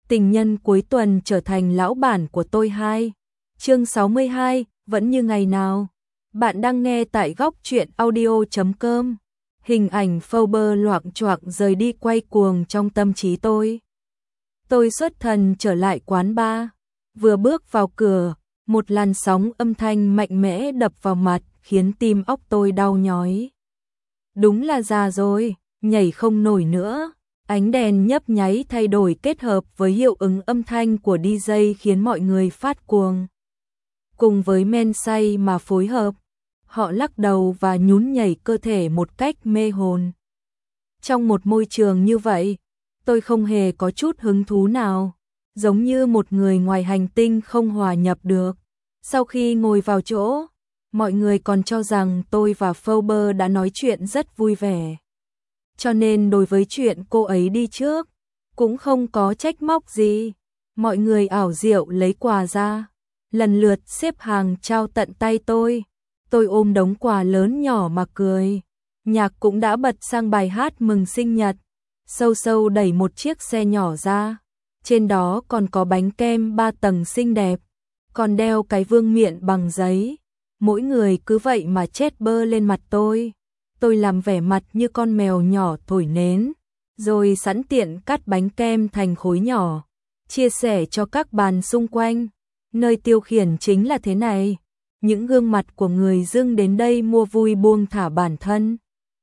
Tình nhân cuối tuần trở thành lão bản của tôi 2. Chương 62, vẫn như ngày nào. Bạn đang nghe tại góc truyện audio.com. Hình ảnh Forbes loạng choạng rời đi quay cuồng trong tâm trí tôi. Tôi xuất thần trở lại quán bar. Vừa bước vào cửa, một làn sóng âm thanh mạnh mẽ đập vào mặt khiến tim óc tôi đau nhói. Đúng là già rồi, nhảy không nổi nữa. Ánh đèn nhấp nháy thay đổi kết hợp với hiệu ứng âm thanh của DJ khiến mọi người phát cuồng. Cùng với men say mà phối hợp, họ lắc đầu và nhún nhảy cơ thể một cách mê hồn. Trong một môi trường như vậy, tôi không hề có chút hứng thú nào, giống như một người ngoài hành tinh không hòa nhập được. Sau khi ngồi vào chỗ, mọi người còn cho rằng tôi và Forbes đã nói chuyện rất vui vẻ. Cho nên đối với chuyện cô ấy đi trước, cũng không có trách móc gì. Mọi người ảo diệu lấy quà ra, lần lượt xếp hàng trao tận tay tôi. Tôi ôm đống quà lớn nhỏ mà cười. Nhạc cũng đã bật sang bài hát mừng sinh nhật. Sâu sâu đẩy một chiếc xe nhỏ ra. Trên đó còn có bánh kem 3 tầng xinh đẹp, còn đeo cái vương miện bằng giấy. Mỗi người cứ vậy mà chét bơ lên mặt tôi. Tôi làm vẻ mặt như con mèo nhỏ thổi nến, rồi sẵn tiện cắt bánh kem thành khối nhỏ, chia sẻ cho các bàn xung quanh. Nơi tiêu khiển chính là thế này, những gương mặt của người dưng đến đây mua vui buông thả bản thân.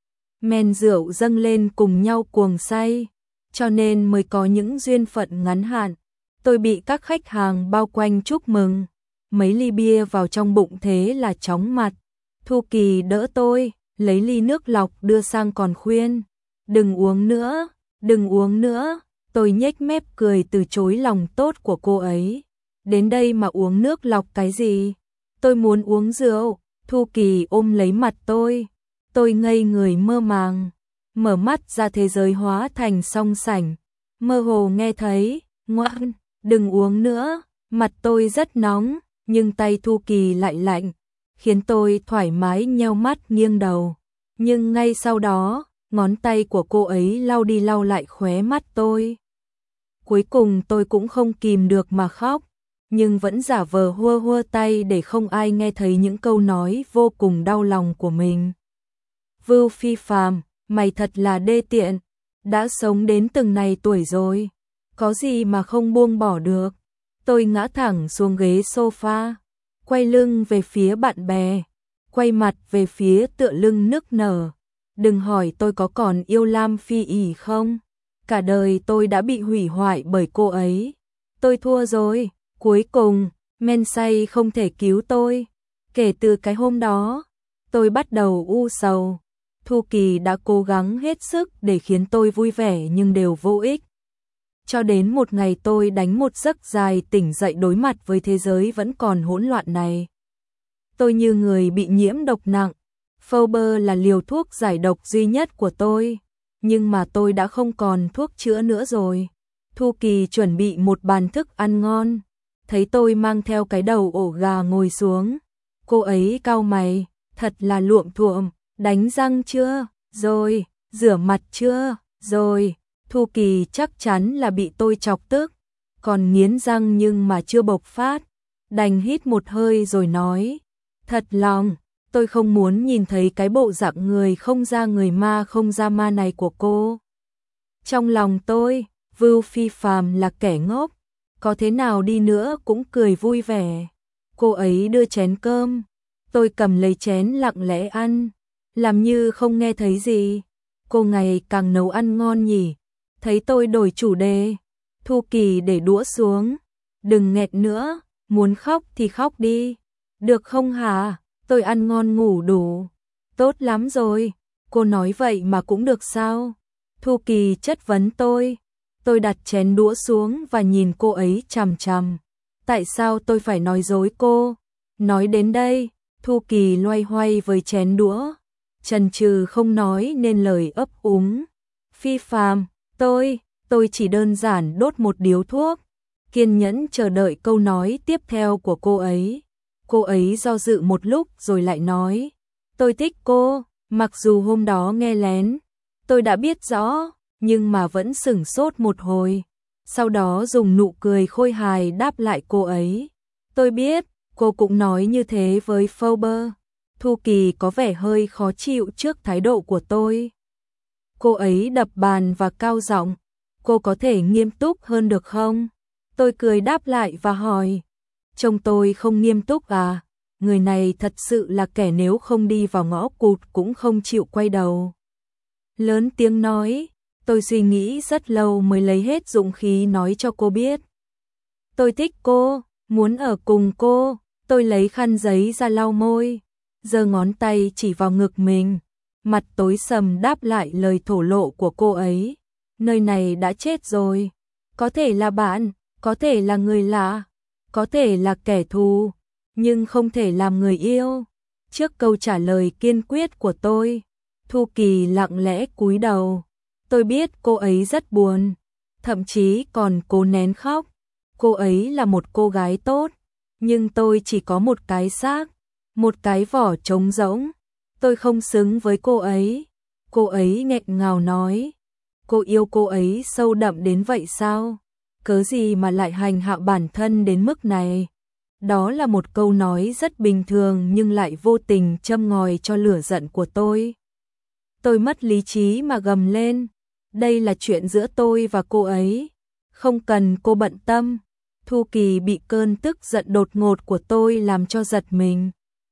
Men rượu dâng lên cùng nhau cuồng say, cho nên mới có những duyên phận ngắn hạn. Tôi bị các khách hàng bao quanh chúc mừng, mấy ly bia vào trong bụng thế là chóng mặt. Thu Kỳ đỡ tôi, lấy ly nước lọc đưa sang còn khuyên, đừng uống nữa, đừng uống nữa. Tôi nhếch mép cười từ chối lòng tốt của cô ấy. Đến đây mà uống nước lọc cái gì? Tôi muốn uống rượu. Thu Kỳ ôm lấy mặt tôi ngây người mơ màng, mở mắt ra thế giới hóa thành song sảnh, mơ hồ nghe thấy, ngoan, đừng uống nữa. Mặt tôi rất nóng, nhưng tay Thu Kỳ lại lạnh, khiến tôi thoải mái nheo mắt nghiêng đầu. Nhưng ngay sau đó, ngón tay của cô ấy lau đi lau lại khóe mắt tôi. Cuối cùng tôi cũng không kìm được mà khóc, nhưng vẫn giả vờ hua hua tay để không ai nghe thấy những câu nói vô cùng đau lòng của mình. Vưu Phi Phàm, mày thật là đê tiện, đã sống đến từng này tuổi rồi, có gì mà không buông bỏ được. Tôi ngã thẳng xuống ghế sofa, quay lưng về phía bạn bè, quay mặt về phía tựa lưng nức nở. Đừng hỏi tôi có còn yêu Lam Phi ỉ không, cả đời tôi đã bị hủy hoại bởi cô ấy. Tôi thua rồi, cuối cùng, men say không thể cứu tôi. Kể từ cái hôm đó, tôi bắt đầu u sầu. Thu Kỳ đã cố gắng hết sức để khiến tôi vui vẻ nhưng đều vô ích. Cho đến một ngày tôi đánh một giấc dài tỉnh dậy đối mặt với thế giới vẫn còn hỗn loạn này. Tôi như người bị nhiễm độc nặng. Forbes là liều thuốc giải độc duy nhất của tôi, nhưng mà tôi đã không còn thuốc chữa nữa rồi. Thu Kỳ chuẩn bị một bàn thức ăn ngon, thấy tôi mang theo cái đầu ổ gà ngồi xuống. Cô ấy cau mày, thật là luộm thuộm, đánh răng chưa? Rồi, rửa mặt chưa? Rồi. Thu Kỳ chắc chắn là bị tôi chọc tức, còn nghiến răng nhưng mà chưa bộc phát, đành hít một hơi rồi nói, thật lòng, tôi không muốn nhìn thấy cái bộ dạng người không ra người ma không ra ma này của cô. Trong lòng tôi, Vưu Phi Phàm là kẻ ngốc, có thế nào đi nữa cũng cười vui vẻ. Cô ấy đưa chén cơm, tôi cầm lấy chén lặng lẽ ăn, làm như không nghe thấy gì. Cô ngày càng nấu ăn ngon nhỉ. Thấy tôi đổi chủ đề, Thu Kỳ để đũa xuống, đừng nghẹt nữa, muốn khóc thì khóc đi, được không hả? Tôi ăn ngon ngủ đủ, tốt lắm rồi. Cô nói vậy mà cũng được sao? Thu Kỳ chất vấn tôi đặt chén đũa xuống và nhìn cô ấy chằm chằm. Tại sao tôi phải nói dối cô? Nói đến đây, Thu Kỳ loay hoay với chén đũa, chần chừ không nói nên lời ấp úng. Phi Phàm, tôi chỉ đơn giản đốt một điếu thuốc, kiên nhẫn chờ đợi câu nói tiếp theo của cô ấy. Cô ấy do dự một lúc rồi lại nói, tôi thích cô, mặc dù hôm đó nghe lén, tôi đã biết rõ, nhưng mà vẫn sửng sốt một hồi. sau đó dùng nụ cười khôi hài đáp lại cô ấy. Tôi biết, cô cũng nói như thế với Phoebe. Thu Kỳ có vẻ hơi khó chịu trước thái độ của tôi. Cô ấy đập bàn và cao giọng, cô có thể nghiêm túc hơn được không? Tôi cười đáp lại và hỏi, trông tôi không nghiêm túc à? Người này thật sự là kẻ nếu không đi vào ngõ cụt cũng không chịu quay đầu. Lớn tiếng nói, tôi suy nghĩ rất lâu mới lấy hết dũng khí nói cho cô biết. Tôi thích cô, muốn ở cùng cô. Tôi lấy khăn giấy ra lau môi, giơ ngón tay chỉ vào ngực mình, mặt tối sầm đáp lại lời thổ lộ của cô ấy. Nơi này đã chết rồi, có thể là bạn, có thể là người lạ, có thể là kẻ thù, nhưng không thể làm người yêu. Trước câu trả lời kiên quyết của tôi, Thu Kỳ lặng lẽ cúi đầu. Tôi biết cô ấy rất buồn, thậm chí còn cố nén khóc. Cô ấy là một cô gái tốt, nhưng tôi chỉ có một cái xác, một cái vỏ trống rỗng. Tôi không xứng với cô ấy. Cô ấy nghẹn ngào nói, cô yêu cô ấy sâu đậm đến vậy sao? Cớ gì mà lại hành hạ bản thân đến mức này? Đó là một câu nói rất bình thường nhưng lại vô tình châm ngòi cho lửa giận của tôi. Tôi mất lý trí mà gầm lên, đây là chuyện giữa tôi và cô ấy, không cần cô bận tâm. Thu Kỳ bị cơn tức giận đột ngột của tôi làm cho giật mình.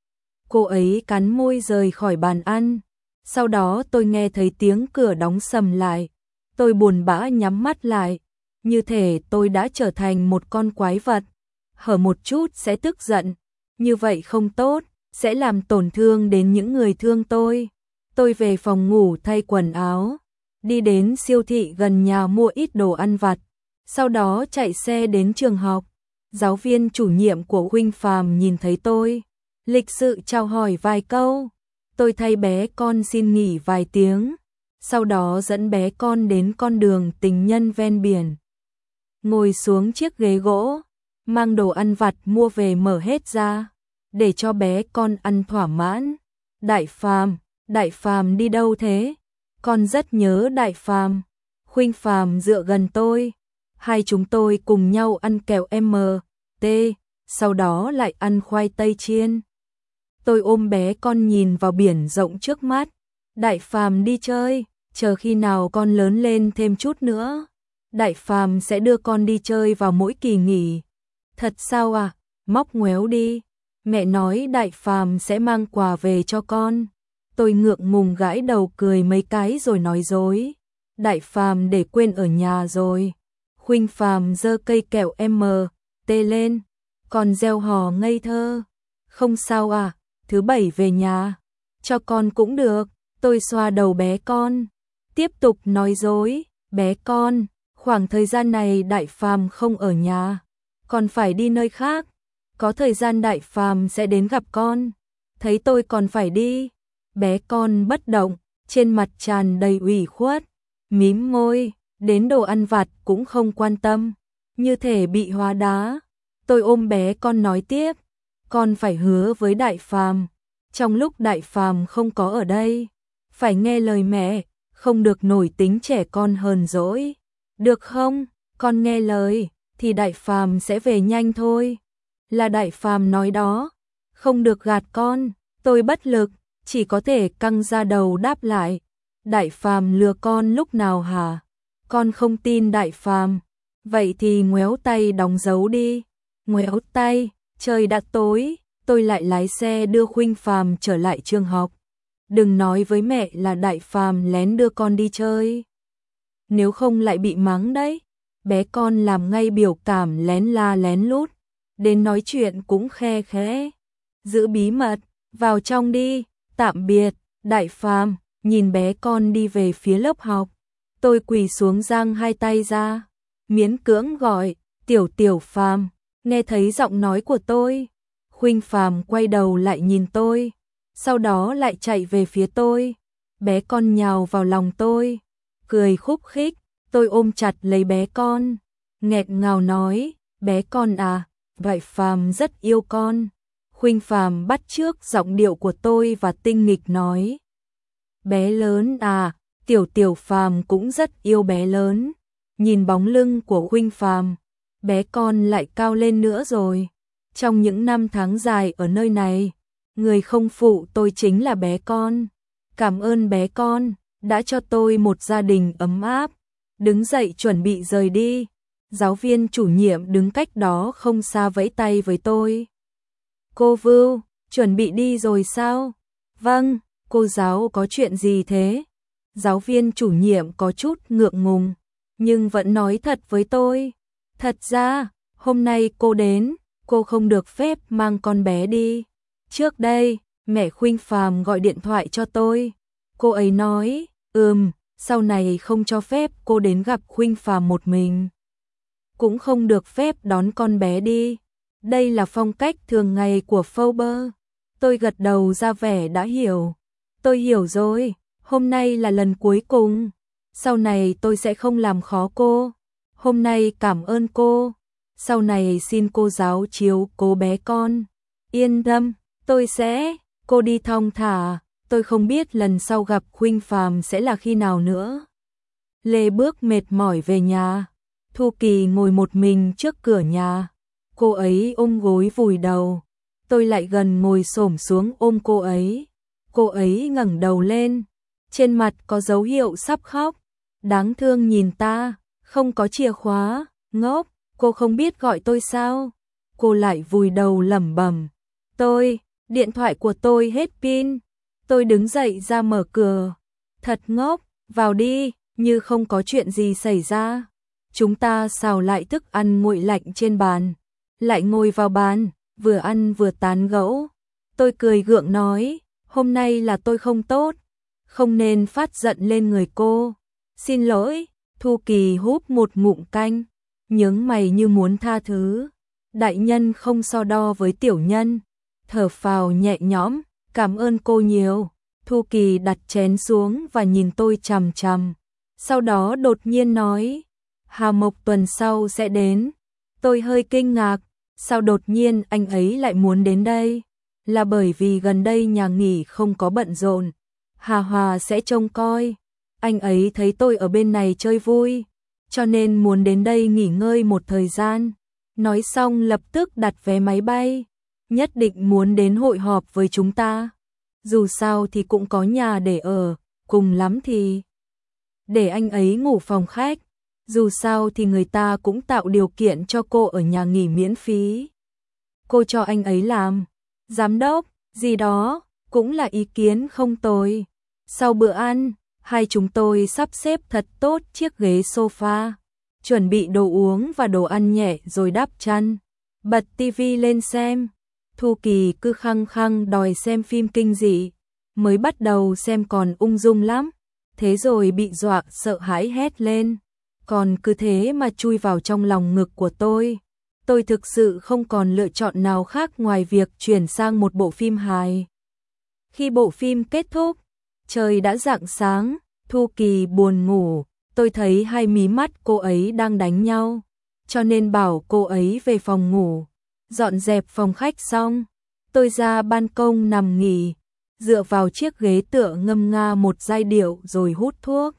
Cô ấy cắn môi rời khỏi bàn ăn. Sau đó tôi nghe thấy tiếng cửa đóng sầm lại. Tôi buồn bã nhắm mắt lại, như thể tôi đã trở thành một con quái vật. Hở một chút sẽ tức giận, như vậy không tốt, sẽ làm tổn thương đến những người thương tôi. Tôi về phòng ngủ thay quần áo, đi đến siêu thị gần nhà mua ít đồ ăn vặt, sau đó chạy xe đến trường học. Giáo viên chủ nhiệm của Huynh Phàm nhìn thấy tôi, lịch sự chào hỏi vài câu. Tôi thay bé con xin nghỉ vài tiếng, sau đó dẫn bé con đến con đường tình nhân ven biển. Ngồi xuống chiếc ghế gỗ, mang đồ ăn vặt mua về mở hết ra, để cho bé con ăn thỏa mãn. Đại Phàm đi đâu thế? Con rất nhớ Đại Phàm. Huynh Phàm dựa gần tôi, hai chúng tôi cùng nhau ăn kẹo MT, sau đó lại ăn khoai tây chiên. Tôi ôm bé con nhìn vào biển rộng trước mắt. Đại Phàm đi chơi, chờ khi nào con lớn lên thêm chút nữa, Đại Phàm sẽ đưa con đi chơi vào mỗi kỳ nghỉ. Thật sao à? Móc ngoéo đi. Mẹ nói Đại Phàm sẽ mang quà về cho con. Tôi ngượng ngùng gãi đầu cười mấy cái rồi nói dối. Đại Phàm để quên ở nhà rồi. Huynh Phàm giơ cây kẹo MT lên, còn reo hò ngây thơ. Không sao à, thứ bảy về nhà, cho con cũng được. Tôi xoa đầu bé con, tiếp tục nói dối. Bé con, khoảng thời gian này Đại Phàm không ở nhà, còn phải đi nơi khác. Có thời gian Đại Phàm sẽ đến gặp con. Thấy tôi còn phải đi. Bé con bất động, trên mặt tràn đầy ủy khuất, mím môi, đến đồ ăn vặt cũng không quan tâm, như thể bị hóa đá. Tôi ôm bé con nói tiếp, con phải hứa với Đại Phàm, trong lúc Đại Phàm không có ở đây, phải nghe lời mẹ, không được nổi tính trẻ con hờn dỗi. Được không? Con nghe lời thì Đại Phàm sẽ về nhanh thôi. Là Đại Phàm nói đó, không được gạt con. Tôi bất lực, chỉ có thể căng ra đầu đáp lại. Đại Phàm lừa con lúc nào hả? Con không tin Đại Phàm. Vậy thì ngoéo tay đóng dấu đi. Ngoéo tay, trời đã tối, tôi lại lái xe đưa Huynh Phàm trở lại trường học. Đừng nói với mẹ là Đại Phàm lén đưa con đi chơi, nếu không lại bị mắng đấy. Bé con làm ngay biểu cảm lén la lén lút, đến nói chuyện cũng khe khẽ. Giữ bí mật, vào trong đi, tạm biệt. Đại Phàm nhìn bé con đi về phía lớp học. Tôi quỳ xuống giang hai tay ra, miễn cưỡng gọi, Tiểu Phàm. Nghe thấy giọng nói của tôi, Huynh Phàm quay đầu lại nhìn tôi, sau đó lại chạy về phía tôi. Bé con nhào vào lòng tôi, cười khúc khích. Tôi ôm chặt lấy bé con, nghẹn ngào nói, bé con à, Đại Phàm rất yêu con. Huynh Phàm bắt chước giọng điệu của tôi và tinh nghịch nói, bé lớn à, Tiểu Phàm cũng rất yêu bé lớn. nhìn bóng lưng của Khuynh Phàm, bé con lại cao lên nữa rồi. Trong những năm tháng dài ở nơi này, người không phụ tôi chính là bé con. Cảm ơn bé con, đã cho tôi một gia đình ấm áp. Đứng dậy chuẩn bị rời đi. Giáo viên chủ nhiệm đứng cách đó không xa vẫy tay với tôi. Cô Vưu, chuẩn bị đi rồi sao? Vâng, cô giáo có chuyện gì thế? Giáo viên chủ nhiệm có chút ngượng ngùng, nhưng vẫn nói thật với tôi. Thật ra, hôm nay cô đến, cô không được phép mang con bé đi. Trước đây, mẹ Khuynh Phàm gọi điện thoại cho tôi. Cô ấy nói, sau này không cho phép cô đến gặp Khuynh Phàm một mình. Cũng không được phép đón con bé đi. Đây là phong cách thường ngày của Forbes. Tôi gật đầu ra vẻ đã hiểu. Tôi hiểu rồi, hôm nay là lần cuối cùng. Sau này tôi sẽ không làm khó cô. Hôm nay cảm ơn cô. Sau này xin cô giáo chiếu cố bé con. Yên tâm, tôi sẽ. Cô đi thong thả, tôi không biết lần sau gặp Khuynh Phàm sẽ là khi nào nữa. Lê bước mệt mỏi về nhà. Thu Kỳ ngồi một mình trước cửa nhà. Cô ấy ôm gối vùi đầu. Tôi lại gần ngồi xổm xuống ôm cô ấy. Cô ấy ngẩng đầu lên. Trên mặt có dấu hiệu sắp khóc. Đáng thương nhìn ta, không có chìa khóa, ngốc, cô không biết gọi tôi sao? Cô lại vùi đầu lẩm bẩm. Điện thoại của tôi hết pin. Tôi đứng dậy ra mở cửa. Thật ngốc, vào đi, như không có chuyện gì xảy ra. Chúng ta xào lại thức ăn nguội lạnh trên bàn. Lại ngồi vào bàn, vừa ăn vừa tán gẫu. Tôi cười gượng nói, hôm nay là tôi không tốt, không nên phát giận lên người cô. Xin lỗi, Thu Kỳ húp một ngụm canh, nhướng mày như muốn tha thứ. Đại nhân không so đo với tiểu nhân. Thở phào nhẹ nhõm, cảm ơn cô nhiều. Thu Kỳ đặt chén xuống và nhìn tôi chằm chằm. Sau đó đột nhiên nói, Hà Mộc tuần sau sẽ đến. Tôi hơi kinh ngạc, sao đột nhiên anh ấy lại muốn đến đây? Là bởi vì gần đây nhà nghỉ không có bận rộn, Hà Hòa sẽ trông coi. Anh ấy thấy tôi ở bên này chơi vui, cho nên muốn đến đây nghỉ ngơi một thời gian. Nói xong lập tức đặt vé máy bay, nhất định muốn đến hội họp với chúng ta. Dù sao thì cũng có nhà để ở, cùng lắm thì để anh ấy ngủ phòng khách. Dù sao thì người ta cũng tạo điều kiện cho cô ở nhà nghỉ miễn phí. Cô cho anh ấy làm giám đốc, gì đó, cũng là ý kiến không tồi. Sau bữa ăn, hai chúng tôi sắp xếp thật tốt chiếc ghế sofa, chuẩn bị đồ uống và đồ ăn nhẹ rồi đắp chăn, bật tivi lên xem. Thu Kỳ cứ khăng khăng đòi xem phim kinh dị, mới bắt đầu xem còn ung dung lắm, thế rồi bị dọa sợ hãi hét lên, còn cứ thế mà chui vào trong lòng ngực của tôi. Tôi thực sự không còn lựa chọn nào khác ngoài việc chuyển sang một bộ phim hài. Khi bộ phim kết thúc, trời đã rạng sáng, Thu Kỳ buồn ngủ, tôi thấy hai mí mắt cô ấy đang đánh nhau, cho nên bảo cô ấy về phòng ngủ. Dọn dẹp phòng khách xong, tôi ra ban công nằm nghỉ, dựa vào chiếc ghế tựa ngâm nga một giai điệu rồi hút thuốc.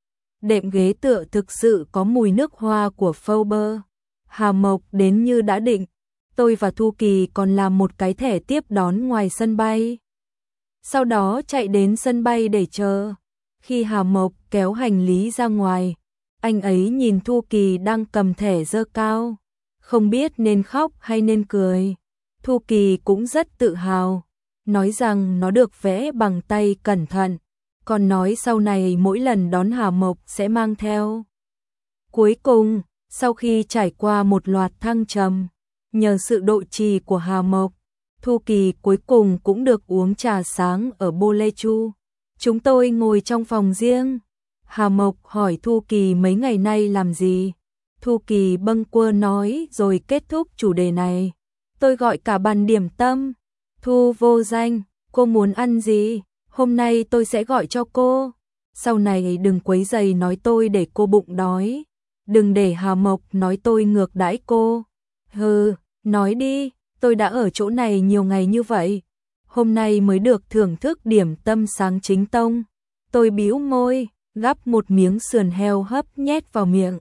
Đệm ghế tựa thực sự có mùi nước hoa của Forbes. Hà Mộc đến như đã định, tôi và Thu Kỳ còn làm một cái thẻ tiếp đón ngoài sân bay. Sau đó chạy đến sân bay để chờ. Khi Hà Mộc kéo hành lý ra ngoài, anh ấy nhìn Thu Kỳ đang cầm thẻ giơ cao, không biết nên khóc hay nên cười. Thu Kỳ cũng rất tự hào, nói rằng nó được vẽ bằng tay cẩn thận, còn nói sau này mỗi lần đón Hà Mộc sẽ mang theo. Cuối cùng, sau khi trải qua một loạt thăng trầm, nhờ sự độ trì của Hà Mộc, Thu Kỳ cuối cùng cũng được uống trà sáng ở Bolechu. Chúng tôi ngồi trong phòng riêng. Hà Mộc hỏi Thu Kỳ mấy ngày nay làm gì. Thu Kỳ bâng quơ nói rồi kết thúc chủ đề này. Tôi gọi cả bàn điểm tâm. Thu vô danh, cô muốn ăn gì? Hôm nay tôi sẽ gọi cho cô. Sau này đừng quấy rầy nói tôi để cô bụng đói. Đừng để Hà Mộc nói tôi ngược đãi cô. Hừ, nói đi, tôi đã ở chỗ này nhiều ngày như vậy. Hôm nay mới được thưởng thức điểm tâm sáng chính tông. Tôi bĩu môi, gắp một miếng sườn heo hấp nhét vào miệng.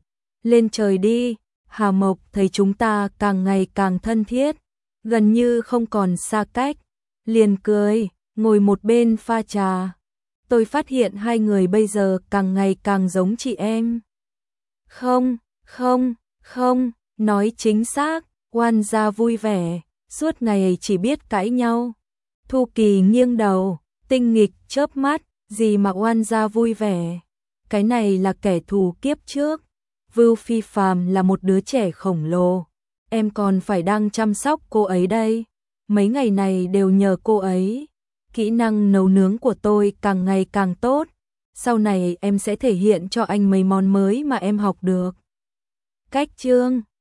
Lên trời đi, Hà Mộc thấy chúng ta càng ngày càng thân thiết, gần như không còn xa cách, liền cười, ngồi một bên pha trà. Tôi phát hiện hai người bây giờ càng ngày càng giống chị em. Không, không, không, nói chính xác, oan gia vui vẻ, suốt ngày chỉ biết cãi nhau. Thu Kỳ nghiêng đầu, tinh nghịch chớp mắt, gì mà oan gia vui vẻ. Cái này là kẻ thù kiếp trước. Vưu Phi Phàm là một đứa trẻ khổng lồ. Em còn phải đang chăm sóc cô ấy đây. Mấy ngày này đều nhờ cô ấy. Kỹ năng nấu nướng của tôi càng ngày càng tốt. Sau này em sẽ thể hiện cho anh mấy món mới mà em học được. Cách chương